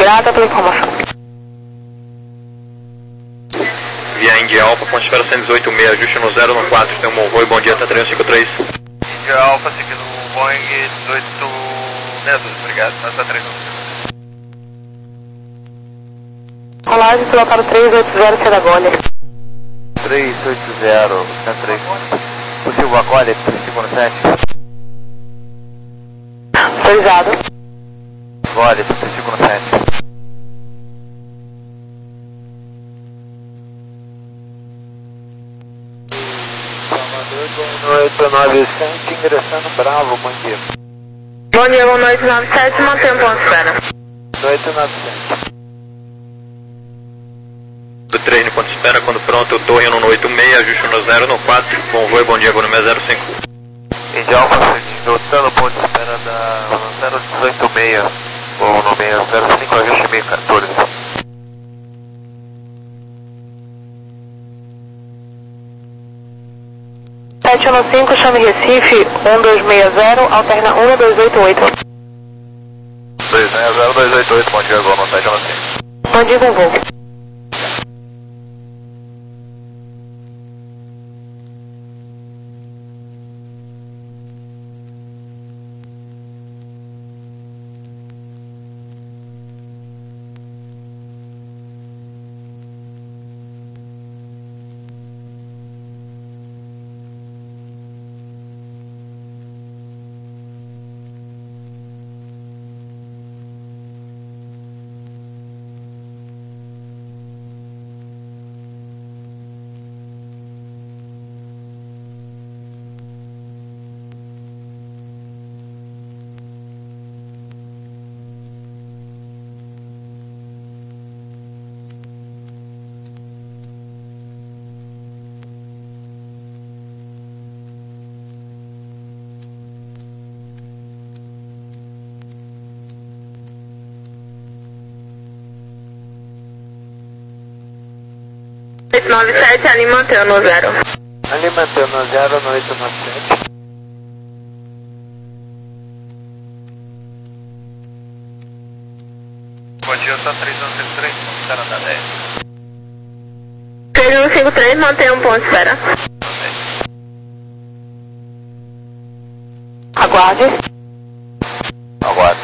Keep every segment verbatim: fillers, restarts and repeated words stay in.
Grata pela informação. Via India Alpha, ponte espera cento e dezoito seis, ajuste no zero no quatro, tem um Monroe, bom dia, tá três cinco três. India Alpha, seguindo o Boeing dezoito sessenta e dois, obrigado, tá três um cinco. Colagem, pilotaram três oito zero, C da Gole. três oito zero, cento e três. Possível a Gole, segundo sete. Autorizado. Gole, segundo sete. oito nove sete, ingressando Bravo, bom dia. Bom dia, boa noite, nove sete, mantenha um ponto de espera. oito nove sete. Do três no ponto de espera, quando pronto, torre no oito seis, ajuste no zero no quatro, convoio, bom dia, volume zero cinco. India Alpha, voltando ponto de espera da zero dezoito seis, ou no zero cinco, ajuste meio quatorze. sete um cinco, chame Recife, um dois seis zero, alterna um dois oito oito. dois zero zero dois oito oito, bom dia, Gol, no sete um cinco. Bom dia, com voo. oito nove sete, ali mantendo no zero. Ali mantendo no zero no oito nove sete. Bom dia, tá três um cinco três, espera da dez. três um cinco três, mantenha um ponto de espera. Aguarde. Aguarde.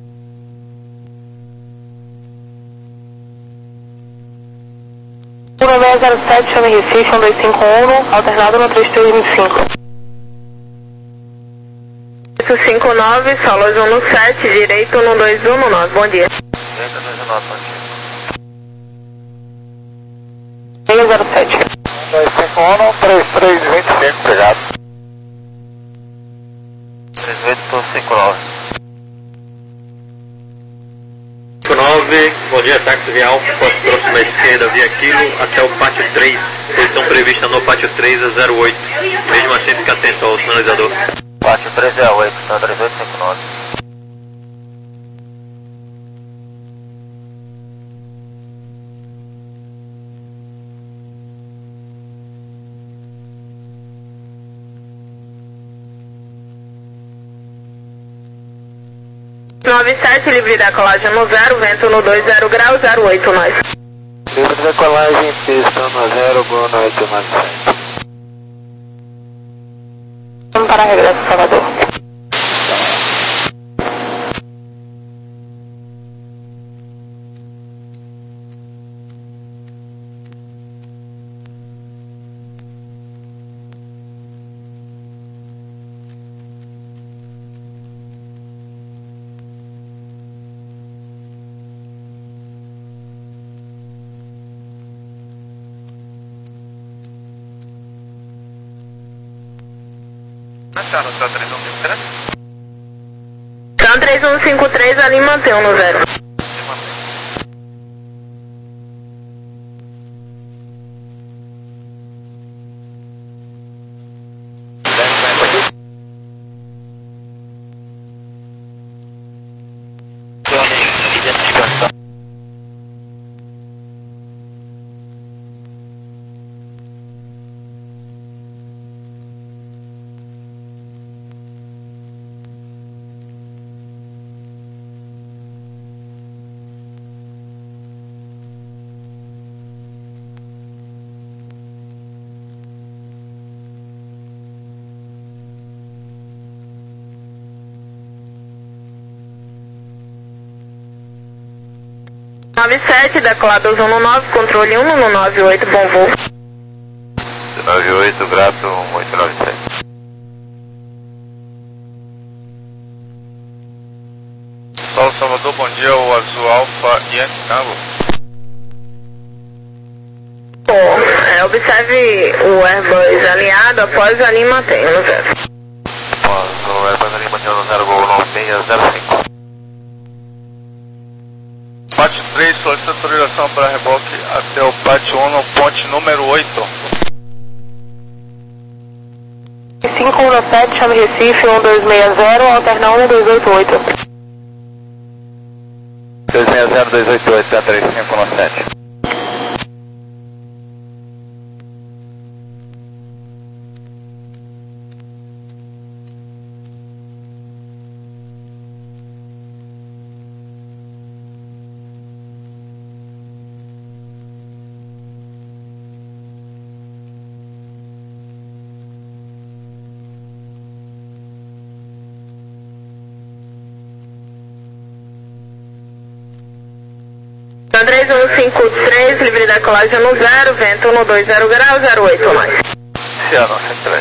um nove zero sete, chame Recife, um dois cinco um, alternado no três três dois cinco. oito cinco nove, solos um no sete, direito no dois um no nove, bom dia. Direita dois um nove, bom dia. seis zero sete. um dois cinco um, três três dois cinco, pegado. três oito cinco nove. cinco nove, bom dia, táxi via Alfa, posto próximo à esquerda, via Kilo, até o pátio três, posição prevista no pátio três é zero oito, mesmo assim fica atento ao sinalizador. Pátio três é oito, tá três oito cinco nove. nove sete, livre da colagem no zero, vento no dois zero graus, zero oito nós. Livre da colagem, pista no zero, boa noite, nove sete. Vamos para a regresso, Salvador. Tá no três um cinco três? Então três um cinco três, ali mantém no zero. nove sete, decolar dois um nove, controle um um nove oito, bom voo. nove oito, grato, um oito nove sete. Paulo Salvador, bom dia, o Azul Alfa Yankee Tango. Bom, é, observe o Airbus alinhado após a Lima tem no zero. Após o Airbus Lima tem no zero gol nove seis zero cinco. Pátio três, solicita autorização para reboque até o Pátio um, ponte número oito. cinco um sete, chame Recife, um dois seis zero, alterna um dois oito oito. dois seis zero dois oito oito, zero três cinco um sete. Andrés um cinco três, livre da colagem no zero, vento um dois zero grau, zero oito mais. Ciano, cento e três.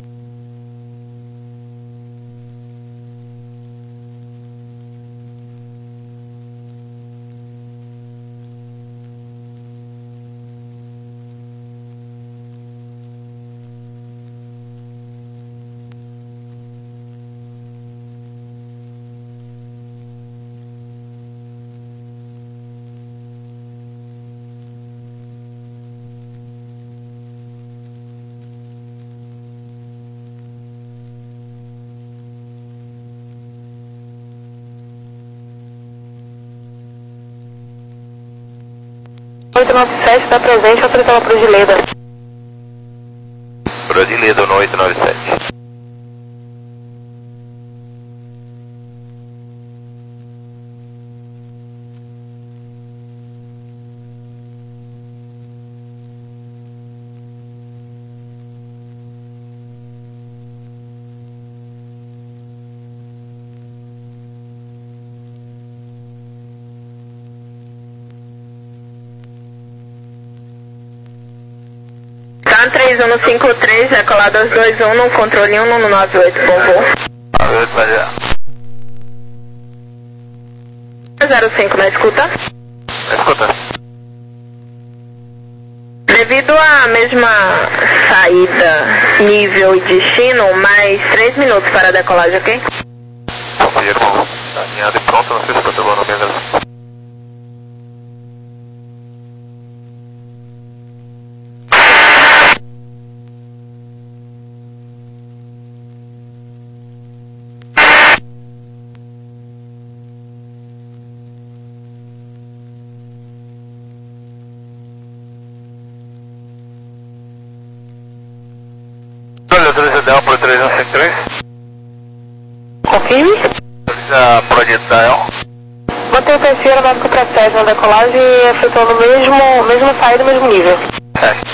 oito nove sete está presente, autorizada para o Gileda. Brasileiro no oito nove sete. três um cinco três, decolar dois dois um, no controle um um nove oito, bom voo. zero cinco na escuta. Na escuta. Devido à mesma saída, nível e destino, mais três minutos para a decolagem, ok? Confirmo. Alinhado e pronto, não sei se estou no mesmo. Autoriza por três um cinco três. Confirme. Autoriza projetar. Mantém o terceiro básico para sete na decolagem e efetuando o mesmo, mesmo saída, mesmo nível. É.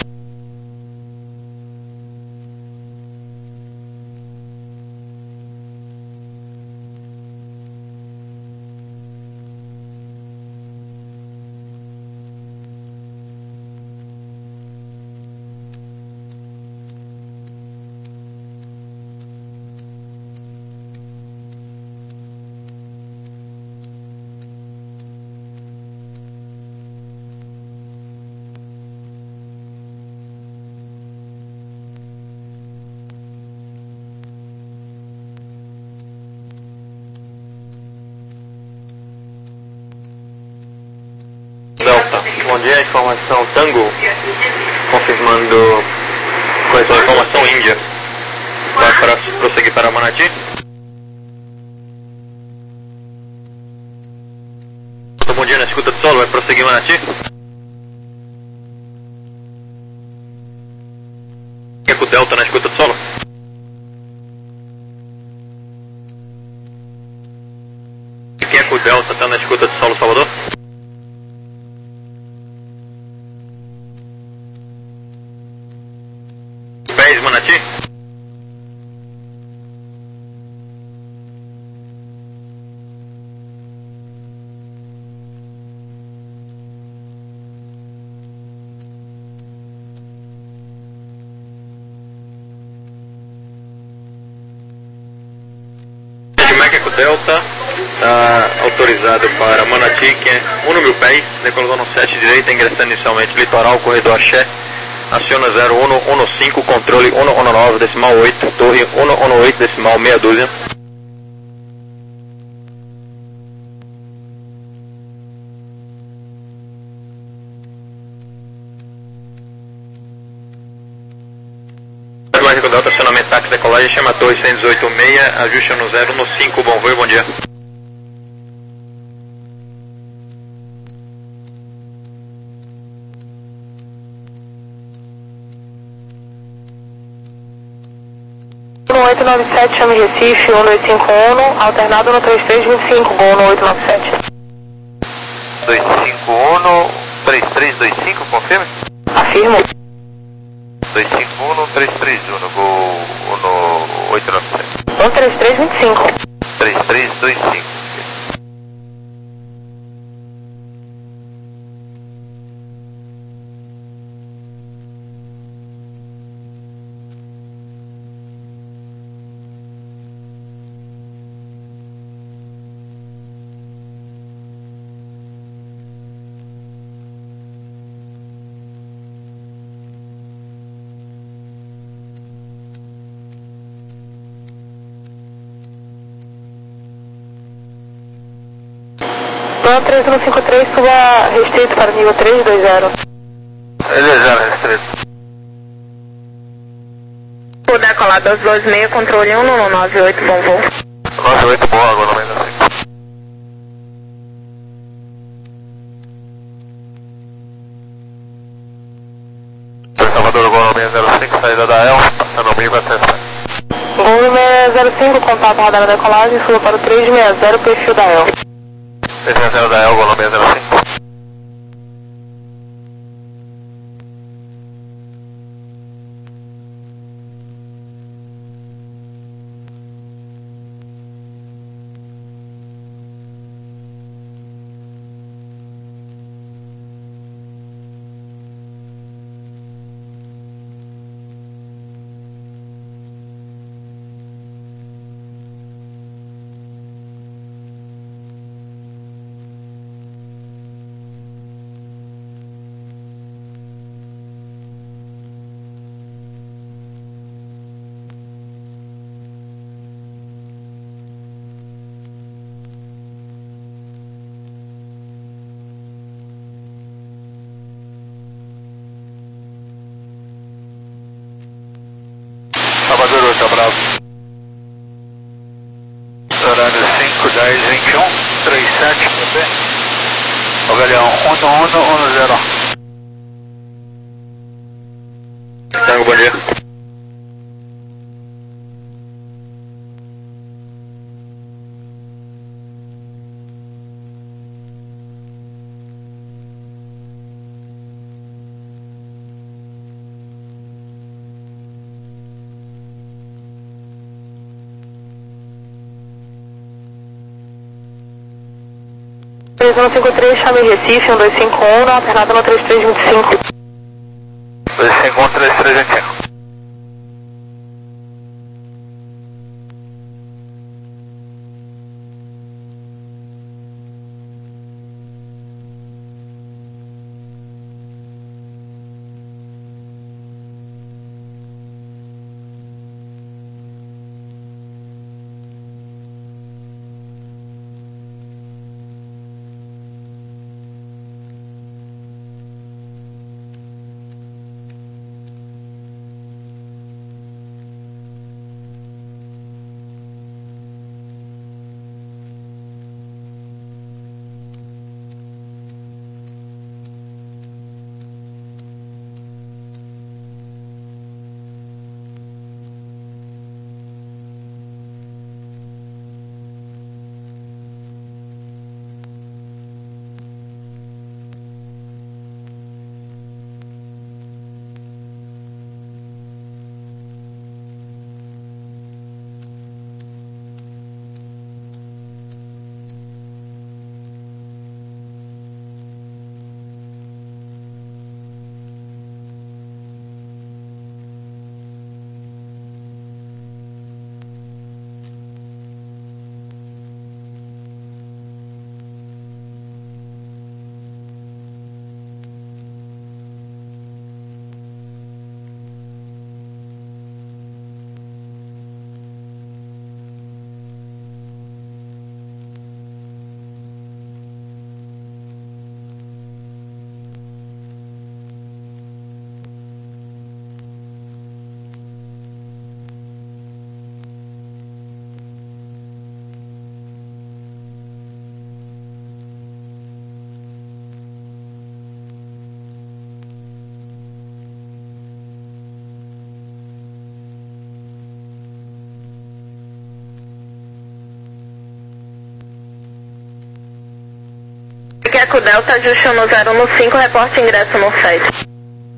Delta, bom dia, informação Tango, confirmando correção da informação Índia. Vai para prosseguir para Manati? Bom dia, na escuta de solo, vai prosseguir Manati? Eco Delta na escuta de solo? Eco Delta está na escuta de solo, Salvador? dez Manati? Delta, está autorizado para Manati, que é um mil pés, decolando no sete direita, ingressando inicialmente litoral, corredor Axé, aciona zero um um cinco, controle um um nove, decimal oito, torre um um oito, decimal meia dúzia. Lógico Delta, acionamento táxi, decolagem, chama torre cento e dezoito seis, ajuste no zero um cinco, bom voo, bom dia. oito nove sete, chame Recife, um dois cinco um, alternado no três três dois cinco, gol no oito nove sete. dois cinco um, três três dois cinco, confirme? Afirmo. dois cinco um, três três um, gol no oito nove sete. um três três dois cinco. três três dois cinco. Plan três um cinco três, suba restrito para nível três dois zero. três dois zero, restrito. O decolado dois dois seis, controle um um nove oito, bom voo. nove oito, boa, agora não é assim. Salvador, gol no zero cinco, saída da El, passando o meio para acessar. Gol no seis zero cinco, contato radar da decolagem, suba para o três seis zero, perfil da El. três seis zero da El, gol no zero cinco. Salvador, oito, Bravo. Horário cinco, dez, vinte e um, trinta e sete, P P. Ovelhão, um um um zero. Tango, bom dia. três um cinco três, chame Recife, um dois cinco um, alternado no três três dois cinco. dois cinco um, três três dois cinco. Eco Delta, Justin no zero um cinco, reporte ingresso no sete.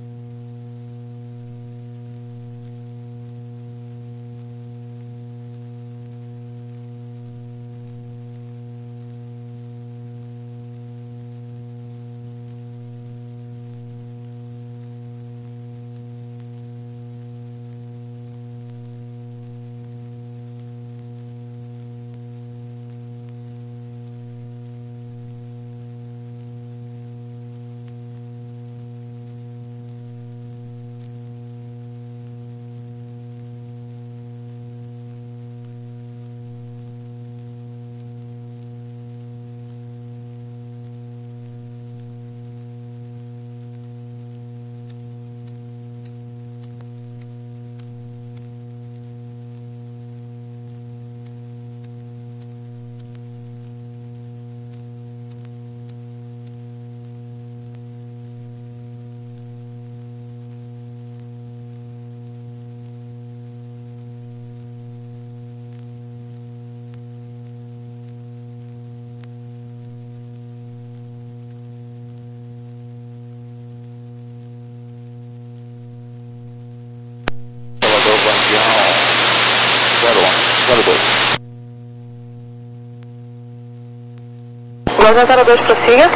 Loja zero dois, prossiga.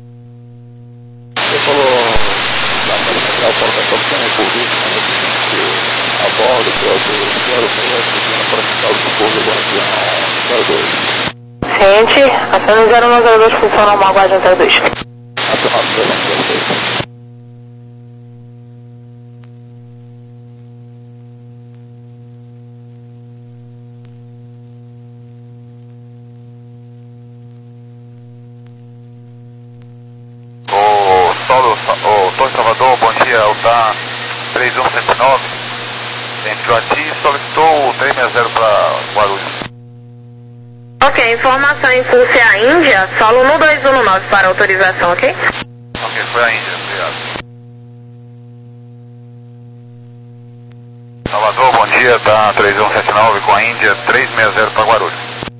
Você falou da Central Portação que tem um convite a bordo, que é o zero seis, para a Central do Povo do Guardião zero dois. Ciente, apenas zero um zero dois, função normal, Guardião zero dois. Acionado zero um zero dois. O Torre Salvador, bom dia, o da três um sete nove, entrou aqui e solicitou o três seis zero para Guarulhos. Ok, informação em Pulse a Índia, solo no dois um nove para autorização, ok? Ok, foi a Índia, obrigado. Salvador, bom dia, da três um sete nove com a Índia, três seis zero para Guarulhos.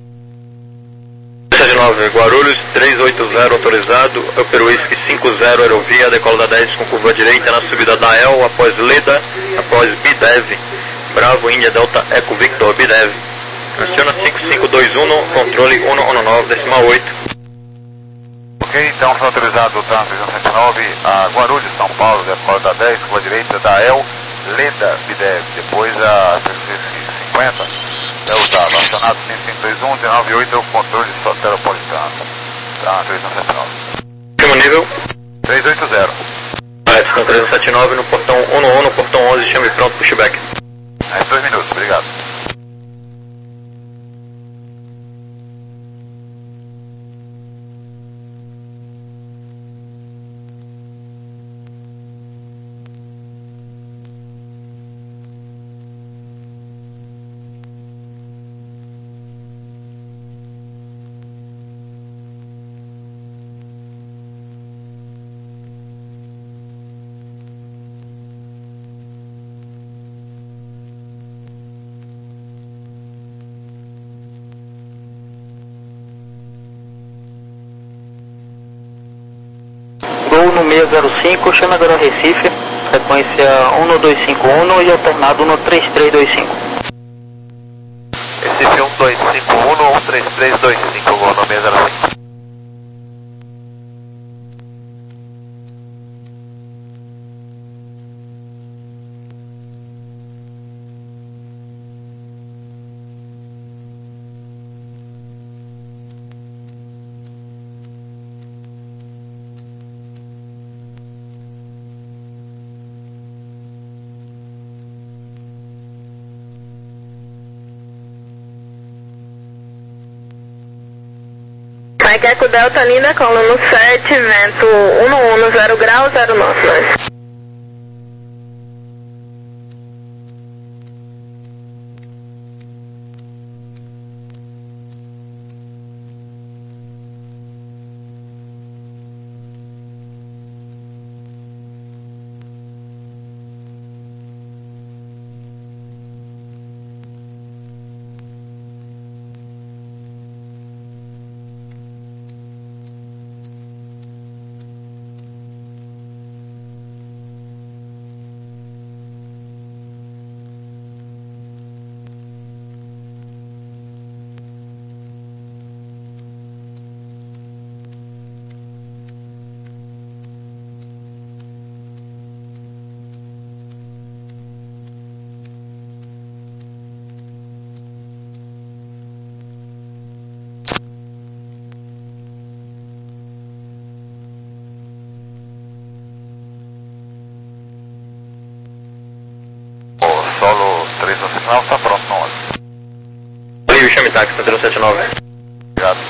sete nove Guarulhos, três oito zero autorizado, Upper Whisky cinco zero aerovia, decola da dez com curva direita na subida da El, após Leda, após Bidev, Bravo, Índia, Delta, Eco Victor, Bidev. Aciona cinco cinco dois um, controle um um nove, decimal oito. Ok, então foi autorizado o TAM três um sete nove a Guarulhos, São Paulo, decola da dez, curva direita da El, Leda, Bidev, depois a cinquenta. Delta, acionado cinco cinco dois um, um nove oito, controle soteropolitano. Tá, três um sete nove. Último nível. três oito zero. Edson três um sete nove no portão um um, no portão onze, chame pronto, pushback. Mais dois minutos, obrigado. Gol no seis zero cinco, chama agora Recife, frequência um dois cinco um e alternado no três três dois cinco. Recife um dois cinco um, um três três dois cinco, gol no seis zero cinco. Mike Eco Delta, linda, cola no sete, vento um um zero grau, zero nove. nove está pronto no onze. Livre, chame táxi, zero sete nove. Obrigado.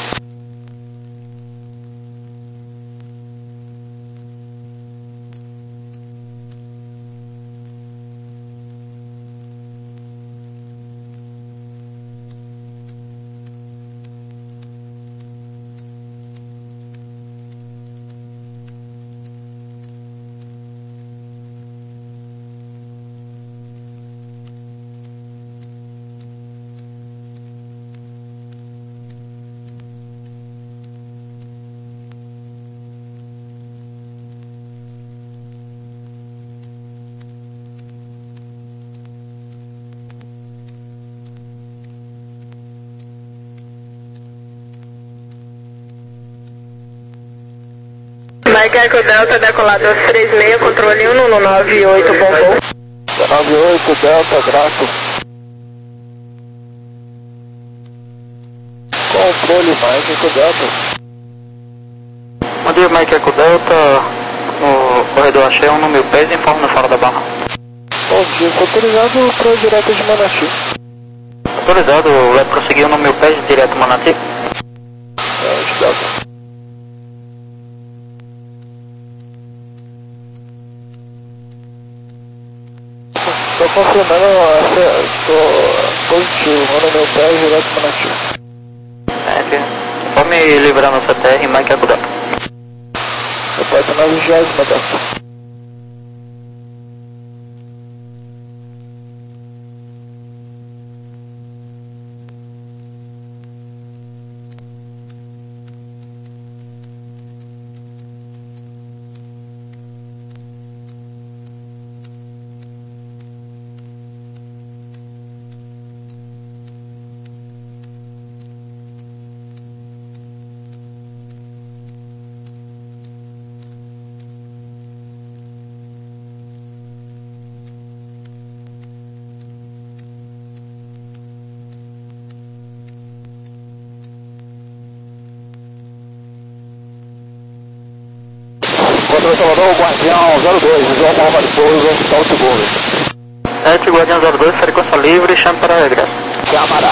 Mike Echo Delta, decolado dois três seis, controle um no nove oito, bom voo. nove oito, Delta, grato. Controle, Mike Echo Delta. Bom dia, Mike Echo Delta, no corredor Axé, um no mil pés, informe na fora da barra. Bom dia, estou autorizado para direto de Manati. Autorizado, vai prosseguir no mil pés, direto Manati. É, de Delta. Estou confirmando, estou positivo, manda meu pé direto para Manati. É, informe liberando o C T R, Mike Echo Delta. Repórter na vigésima, Delta. Contra Salvador, Guardião zero dois, João Palma de Pouso, Hospital Seguro. sete, Guardião zero dois, frequência livre, chame para regresso. Camará.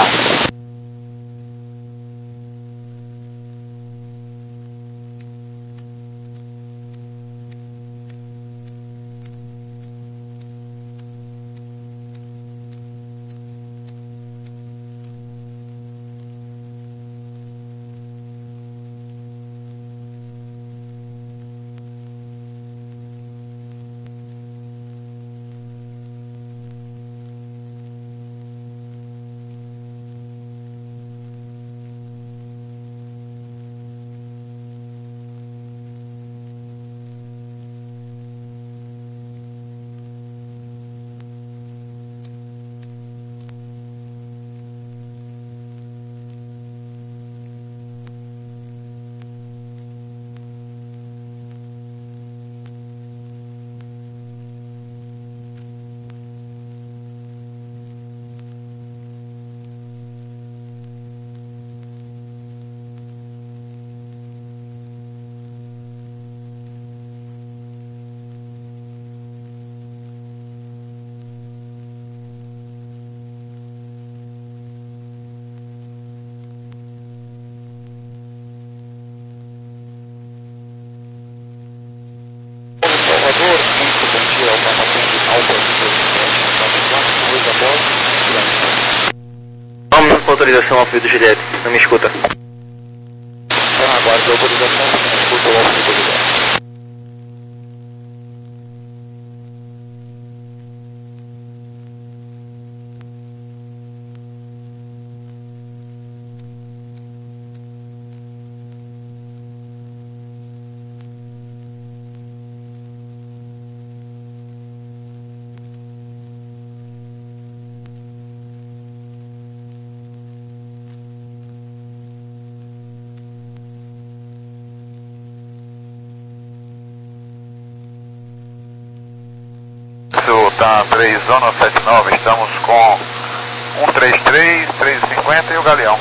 Vamos com autorização ao fio do Juliette, não me escuta. Ah, agora de autorização, não me escuta o alto do Juliette. Tá três zona sete nove, estamos com um três três, três cinquenta e o Galeão.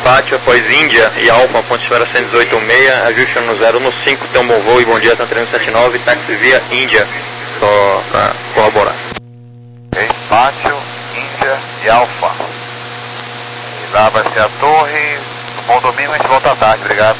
Pátio, após Índia e Alfa, ponte esfera cento e dezoito seis, ajuste no zero um cinco, tem um bom voo e bom dia, tá trezentos e setenta e nove, táxi via Índia, só para colaborar. Ok, Pátio, Índia e Alfa. E lá vai ser a torre, no bom domingo a gente volta à tarde, obrigado.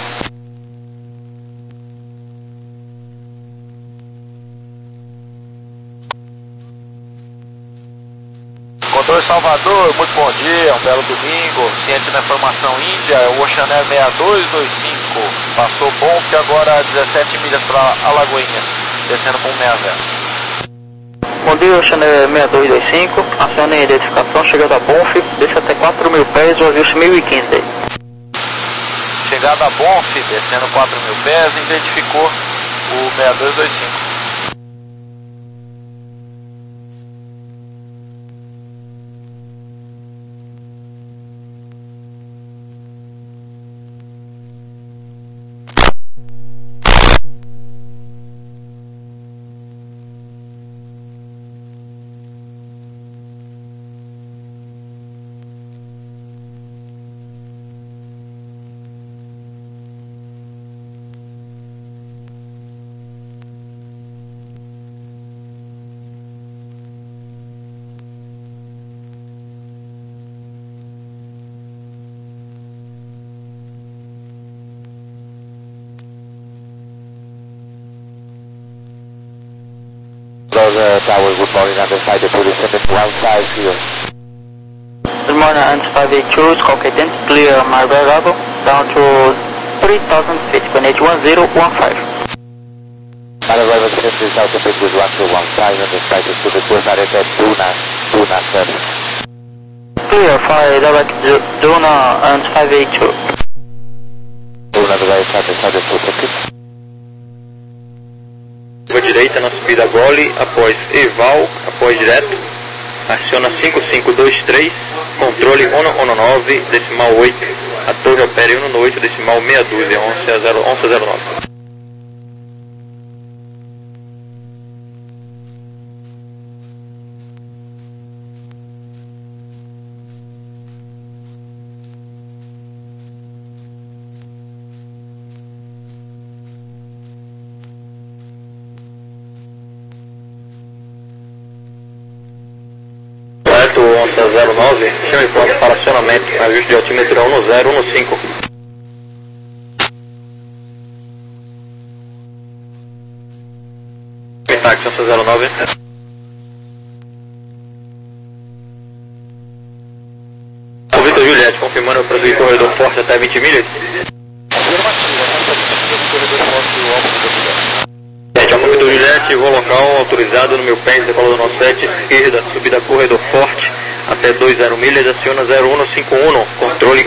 Controle Salvador, muito bom dia, um belo domingo. Ciente da informação Índia, é o Ocean Air seis dois dois cinco. Passou bom que agora dezessete milhas para Alagoinha, descendo com seis zero. Bom dia, Ocean Air seis dois dois cinco. Acione a identificação, chegada a Bonf, desce até quatro mil pés, o ajuste mil e quinze daí. Chegada a Bonf, descendo quatro mil pés, identificou o seis dois dois cinco. Uh, tower, good morning, underside the police seven one five here. Good morning, Andes five eight two, Squawk Identity, clear Marvel level, down to three thousand feet, connect one zero one five. Marvel center is altitude with one two one five, underside the to the course area Duna, Duna seven. Clear, fire direct Duna, Andes five eight two. Duna direct, underside the to the Curva direita na subida Gole, após Eval, após direto, aciona cinco cinco dois três, controle um um nove, decimal oito, a torre opera um oito, decimal meia dúzia, onça zero nove. onça zero nove, chame pronto para acionamento, ajuste de altímetro um zero um cinco. Táxi onça zero nove. O Vitor Juliette, confirmando para o corredor forte até vinte milhas. Afirmativa, até vinte milhas do corredor forte do Alfa do Vitor. Alfa Vitor Juliette, voo local autorizado no meu pé, decolador no sete, esquerda, subida corredor forte, até dois zero milhas, aciona zero um cinco um, controle